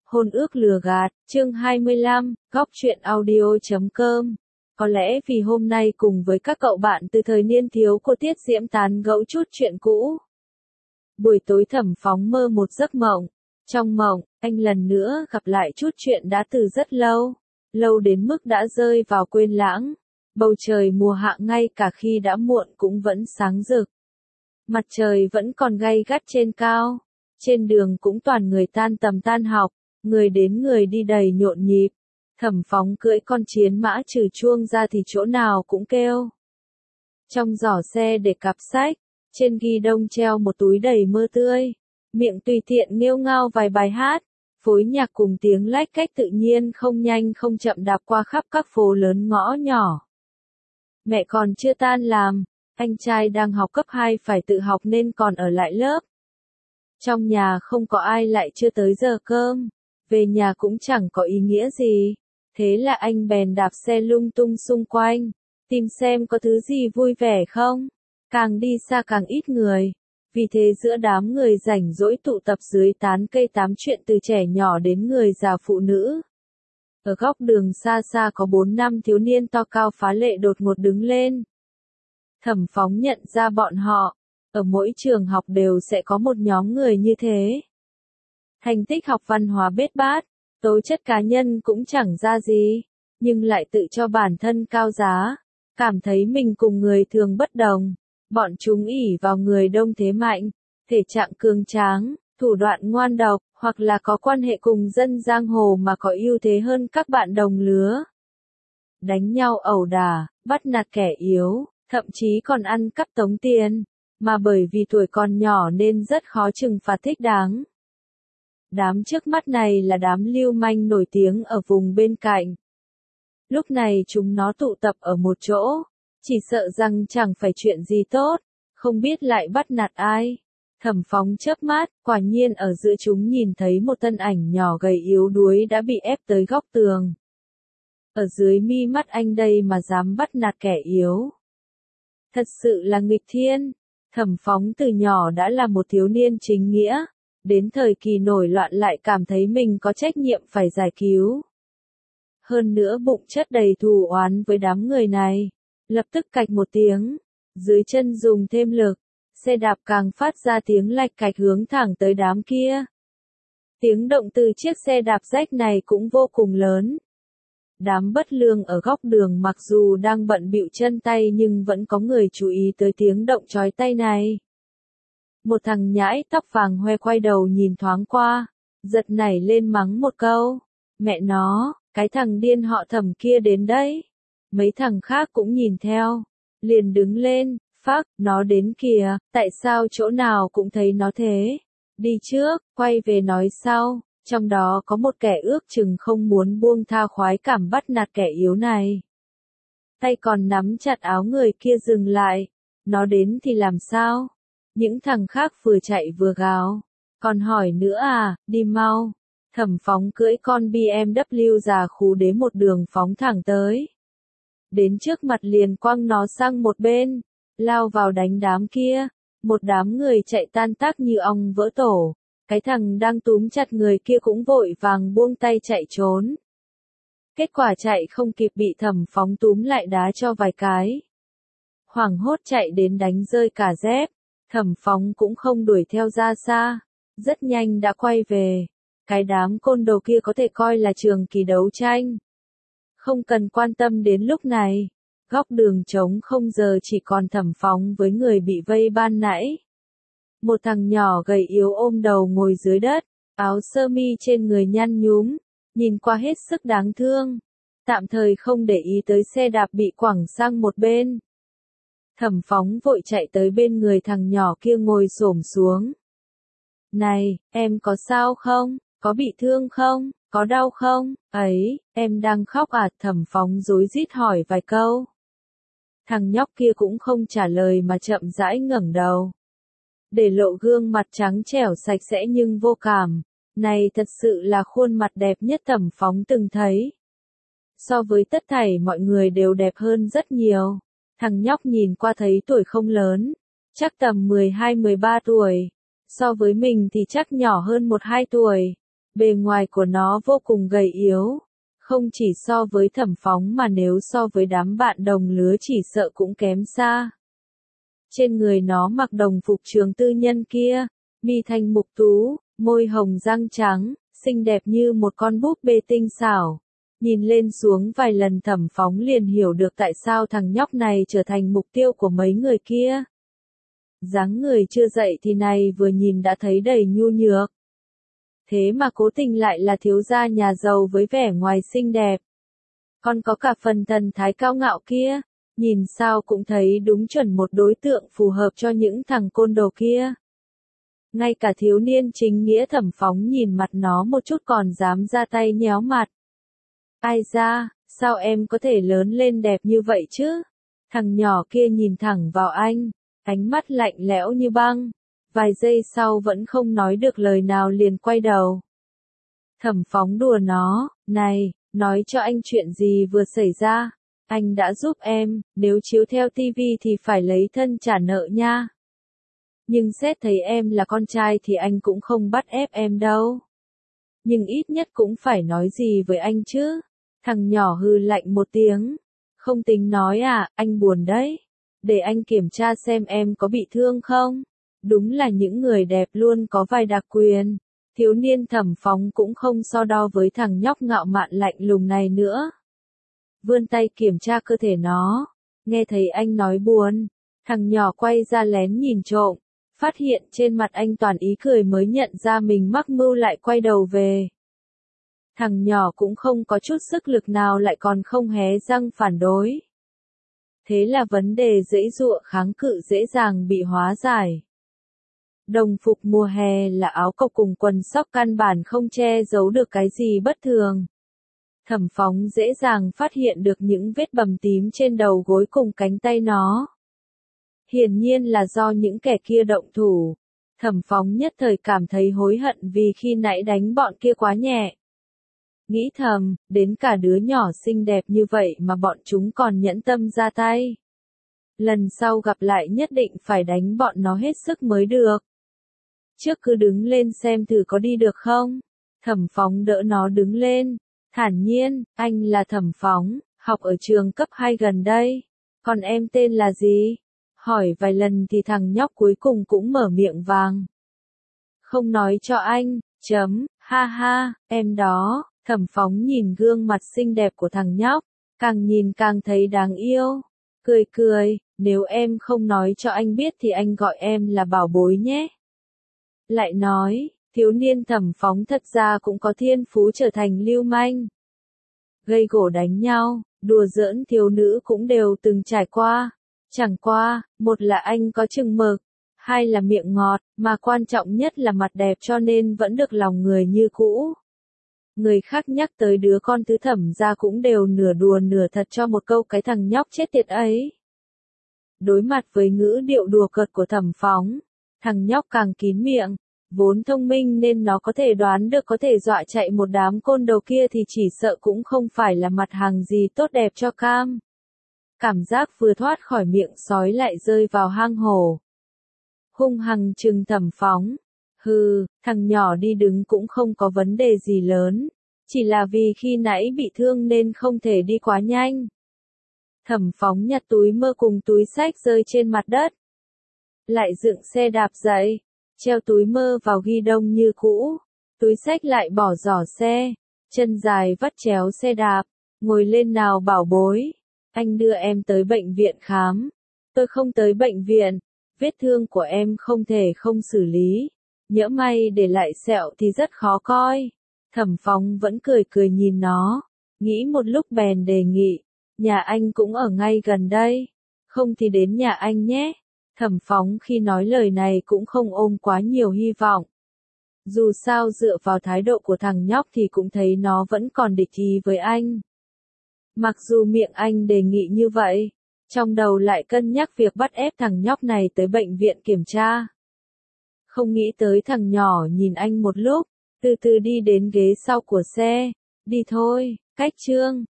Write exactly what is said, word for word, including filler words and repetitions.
Hôn ước lừa gạt, chương hai mươi lăm, góc truyện audio chấm com. Có lẽ vì hôm nay cùng với các cậu bạn từ thời niên thiếu cô Tiết Diễm tán gẫu chút chuyện cũ. Buổi tối Thẩm Phóng mơ một giấc mộng. Trong mộng, anh lần nữa gặp lại chút chuyện đã từ rất lâu. Lâu đến mức đã rơi vào quên lãng. Bầu trời mùa hạ ngay cả khi đã muộn cũng vẫn sáng rực. Mặt trời vẫn còn gay gắt trên cao. Trên đường cũng toàn người tan tầm tan học. Người đến người đi đầy nhộn nhịp. Thẩm Phóng cưỡi con chiến mã trừ chuông ra thì chỗ nào cũng kêu. Trong giỏ xe để cặp sách, trên ghi đông treo một túi đầy mơ tươi. Miệng tùy tiện nghêu ngao vài bài hát, phối nhạc cùng tiếng lách cách tự nhiên không nhanh không chậm đạp qua khắp các phố lớn ngõ nhỏ. Mẹ còn chưa tan làm, anh trai đang học cấp hai phải tự học nên còn ở lại lớp. Trong nhà không có ai lại chưa tới giờ cơm. Về nhà cũng chẳng có ý nghĩa gì. Thế là anh bèn đạp xe lung tung xung quanh, tìm xem có thứ gì vui vẻ không. Càng đi xa càng ít người. Vì thế giữa đám người rảnh rỗi tụ tập dưới tán cây tám chuyện từ trẻ nhỏ đến người già phụ nữ. Ở góc đường xa xa có bốn năm thiếu niên to cao phá lệ đột ngột đứng lên. Thẩm Phóng nhận ra bọn họ. Ở mỗi trường học đều sẽ có một nhóm người như thế. Thành tích học văn hóa bết bát, tố chất cá nhân cũng chẳng ra gì, nhưng lại tự cho bản thân cao giá, cảm thấy mình cùng người thường bất đồng. Bọn chúng ỷ vào người đông thế mạnh, thể trạng cường tráng, thủ đoạn ngoan độc, hoặc là có quan hệ cùng dân giang hồ mà có ưu thế hơn các bạn đồng lứa. Đánh nhau ẩu đả, bắt nạt kẻ yếu, thậm chí còn ăn cắp tống tiền, mà bởi vì tuổi còn nhỏ nên rất khó trừng phạt thích đáng. Đám trước mắt này là đám lưu manh nổi tiếng ở vùng bên cạnh. Lúc này chúng nó tụ tập ở một chỗ, chỉ sợ rằng chẳng phải chuyện gì tốt, không biết lại bắt nạt ai. Thẩm Phóng chớp mắt, quả nhiên ở giữa chúng nhìn thấy một thân ảnh nhỏ gầy yếu đuối đã bị ép tới góc tường. Ở dưới mi mắt anh đây mà dám bắt nạt kẻ yếu. Thật sự là nghịch thiên. Thẩm Phóng từ nhỏ đã là một thiếu niên chính nghĩa. Đến thời kỳ nổi loạn lại cảm thấy mình có trách nhiệm phải giải cứu. Hơn nữa bụng chất đầy thù oán với đám người này. Lập tức cạch một tiếng. Dưới chân dùng thêm lực. Xe đạp càng phát ra tiếng lạch cạch hướng thẳng tới đám kia. Tiếng động từ chiếc xe đạp rách này cũng vô cùng lớn. Đám bất lương ở góc đường mặc dù đang bận bịu chân tay nhưng vẫn có người chú ý tới tiếng động chói tai này. Một thằng nhãi tóc vàng hoe quay đầu nhìn thoáng qua, giật nảy lên mắng một câu. Mẹ nó, cái thằng điên họ Thẩm kia đến đấy. Mấy thằng khác cũng nhìn theo. Liền đứng lên, phác, nó đến kìa, tại sao chỗ nào cũng thấy nó thế. Đi trước, quay về nói sau. Trong đó có một kẻ ước chừng không muốn buông tha khoái cảm bắt nạt kẻ yếu này. Tay còn nắm chặt áo người kia dừng lại. Nó đến thì làm sao? Những thằng khác vừa chạy vừa gào. Còn hỏi nữa à, đi mau. Thẩm Phóng cưỡi con bê em vê già khú đế một đường phóng thẳng tới. Đến trước mặt liền quăng nó sang một bên. Lao vào đánh đám kia. Một đám người chạy tan tác như ong vỡ tổ. Cái thằng đang túm chặt người kia cũng vội vàng buông tay chạy trốn. Kết quả chạy không kịp bị Thẩm Phóng túm lại đá cho vài cái. Hoảng hốt chạy đến đánh rơi cả dép. Thẩm Phóng cũng không đuổi theo ra xa, rất nhanh đã quay về. Cái đám côn đồ kia có thể coi là trường kỳ đấu tranh. Không cần quan tâm đến lúc này, góc đường trống không giờ chỉ còn Thẩm Phóng với người bị vây ban nãy. Một thằng nhỏ gầy yếu ôm đầu ngồi dưới đất, áo sơ mi trên người nhăn nhúm, nhìn qua hết sức đáng thương. Tạm thời không để ý tới xe đạp bị quẳng sang một bên. Thẩm Phóng vội chạy tới bên người thằng nhỏ kia ngồi xổm xuống. Này, em có sao không? Có bị thương không? Có đau không? Ấy, em đang khóc à? Thẩm Phóng rối rít hỏi vài câu. Thằng nhóc kia cũng không trả lời mà chậm rãi ngẩng đầu. Để lộ gương mặt trắng trẻo sạch sẽ nhưng vô cảm. Này thật sự là khuôn mặt đẹp nhất Thẩm Phóng từng thấy. So với tất thảy mọi người đều đẹp hơn rất nhiều. Thằng nhóc nhìn qua thấy tuổi không lớn, chắc tầm mười hai mười ba tuổi. So với mình thì chắc nhỏ hơn một hai tuổi. Bề ngoài của nó vô cùng gầy yếu. Không chỉ so với Thẩm Phóng mà nếu so với đám bạn đồng lứa chỉ sợ cũng kém xa. Trên người nó mặc đồng phục trường tư nhân kia, mi thanh mục tú, môi hồng răng trắng, xinh đẹp như một con búp bê tinh xảo. Nhìn lên xuống vài lần Thẩm Phóng liền hiểu được tại sao thằng nhóc này trở thành mục tiêu của mấy người kia. Dáng người chưa dậy thì này vừa nhìn đã thấy đầy nhu nhược. Thế mà cố tình lại là thiếu gia nhà giàu với vẻ ngoài xinh đẹp. Còn có cả phần thần thái cao ngạo kia, nhìn sao cũng thấy đúng chuẩn một đối tượng phù hợp cho những thằng côn đồ kia. Ngay cả thiếu niên chính nghĩa Thẩm Phóng nhìn mặt nó một chút còn dám ra tay nhéo mặt. Ai ra, sao em có thể lớn lên đẹp như vậy chứ? Thằng nhỏ kia nhìn thẳng vào anh, ánh mắt lạnh lẽo như băng. Vài giây sau vẫn không nói được lời nào liền quay đầu. Thẩm Phóng đùa nó, này, nói cho anh chuyện gì vừa xảy ra. Anh đã giúp em, nếu chiếu theo tivi thì phải lấy thân trả nợ nha. Nhưng xét thấy em là con trai thì anh cũng không bắt ép em đâu. Nhưng ít nhất cũng phải nói gì với anh chứ. Thằng nhỏ hừ lạnh một tiếng. Không tính nói à, anh buồn đấy. Để anh kiểm tra xem em có bị thương không. Đúng là những người đẹp luôn có vài đặc quyền. Thiếu niên Thẩm Phóng cũng không so đo với thằng nhóc ngạo mạn lạnh lùng này nữa. Vươn tay kiểm tra cơ thể nó. Nghe thấy anh nói buồn. Thằng nhỏ quay ra lén nhìn trộm. Phát hiện trên mặt anh toàn ý cười mới nhận ra mình mắc mưu lại quay đầu về. Thằng nhỏ cũng không có chút sức lực nào lại còn không hé răng phản đối. Thế là vấn đề dễ dụa kháng cự dễ dàng bị hóa giải. Đồng phục mùa hè là áo cộc cùng quần sóc căn bản không che giấu được cái gì bất thường. Thẩm Phóng dễ dàng phát hiện được những vết bầm tím trên đầu gối cùng cánh tay nó. Hiển nhiên là do những kẻ kia động thủ. Thẩm Phóng nhất thời cảm thấy hối hận vì khi nãy đánh bọn kia quá nhẹ. Nghĩ thầm, đến cả đứa nhỏ xinh đẹp như vậy mà bọn chúng còn nhẫn tâm ra tay. Lần sau gặp lại nhất định phải đánh bọn nó hết sức mới được. Trước cứ đứng lên xem thử có đi được không. Thẩm Phóng đỡ nó đứng lên. Thản nhiên, anh là Thẩm Phóng, học ở trường cấp hai gần đây. Còn em tên là gì? Hỏi vài lần thì thằng nhóc cuối cùng cũng mở miệng vàng. Không nói cho anh, chấm, ha ha, em đó. Thẩm Phóng nhìn gương mặt xinh đẹp của thằng nhóc, càng nhìn càng thấy đáng yêu. Cười cười, nếu em không nói cho anh biết thì anh gọi em là bảo bối nhé. Lại nói, thiếu niên Thẩm Phóng thật ra cũng có thiên phú trở thành lưu manh. Gây gổ đánh nhau, đùa giỡn thiếu nữ cũng đều từng trải qua. Chẳng qua, một là anh có chừng mực, hai là miệng ngọt, mà quan trọng nhất là mặt đẹp cho nên vẫn được lòng người như cũ. Người khác nhắc tới đứa con thứ Thẩm ra cũng đều nửa đùa nửa thật cho một câu cái thằng nhóc chết tiệt ấy. Đối mặt với ngữ điệu đùa cợt của Thẩm Phóng, thằng nhóc càng kín miệng, vốn thông minh nên nó có thể đoán được có thể dọa chạy một đám côn đồ kia thì chỉ sợ cũng không phải là mặt hàng gì tốt đẹp cho cam. Cảm giác vừa thoát khỏi miệng sói lại rơi vào hang hổ. Hung hăng trừng Thẩm Phóng. Hừ, thằng nhỏ đi đứng cũng không có vấn đề gì lớn. Chỉ là vì khi nãy bị thương nên không thể đi quá nhanh. Thẩm Phóng nhặt túi mơ cùng túi xách rơi trên mặt đất. Lại dựng xe đạp dậy. Treo túi mơ vào ghi đông như cũ. Túi xách lại bỏ giỏ xe. Chân dài vắt chéo xe đạp. Ngồi lên nào bảo bối. Anh đưa em tới bệnh viện khám. Tôi không tới bệnh viện. Vết thương của em không thể không xử lý. Nhỡ may để lại sẹo thì rất khó coi. Thẩm Phóng vẫn cười cười nhìn nó. Nghĩ một lúc bèn đề nghị. Nhà anh cũng ở ngay gần đây. Không thì đến nhà anh nhé. Thẩm Phóng khi nói lời này cũng không ôm quá nhiều hy vọng. Dù sao dựa vào thái độ của thằng nhóc thì cũng thấy nó vẫn còn địch ý với anh. Mặc dù miệng anh đề nghị như vậy, trong đầu lại cân nhắc việc bắt ép thằng nhóc này tới bệnh viện kiểm tra. Không nghĩ tới thằng nhỏ nhìn anh một lúc, từ từ đi đến ghế sau của xe. Đi thôi, cách Trương.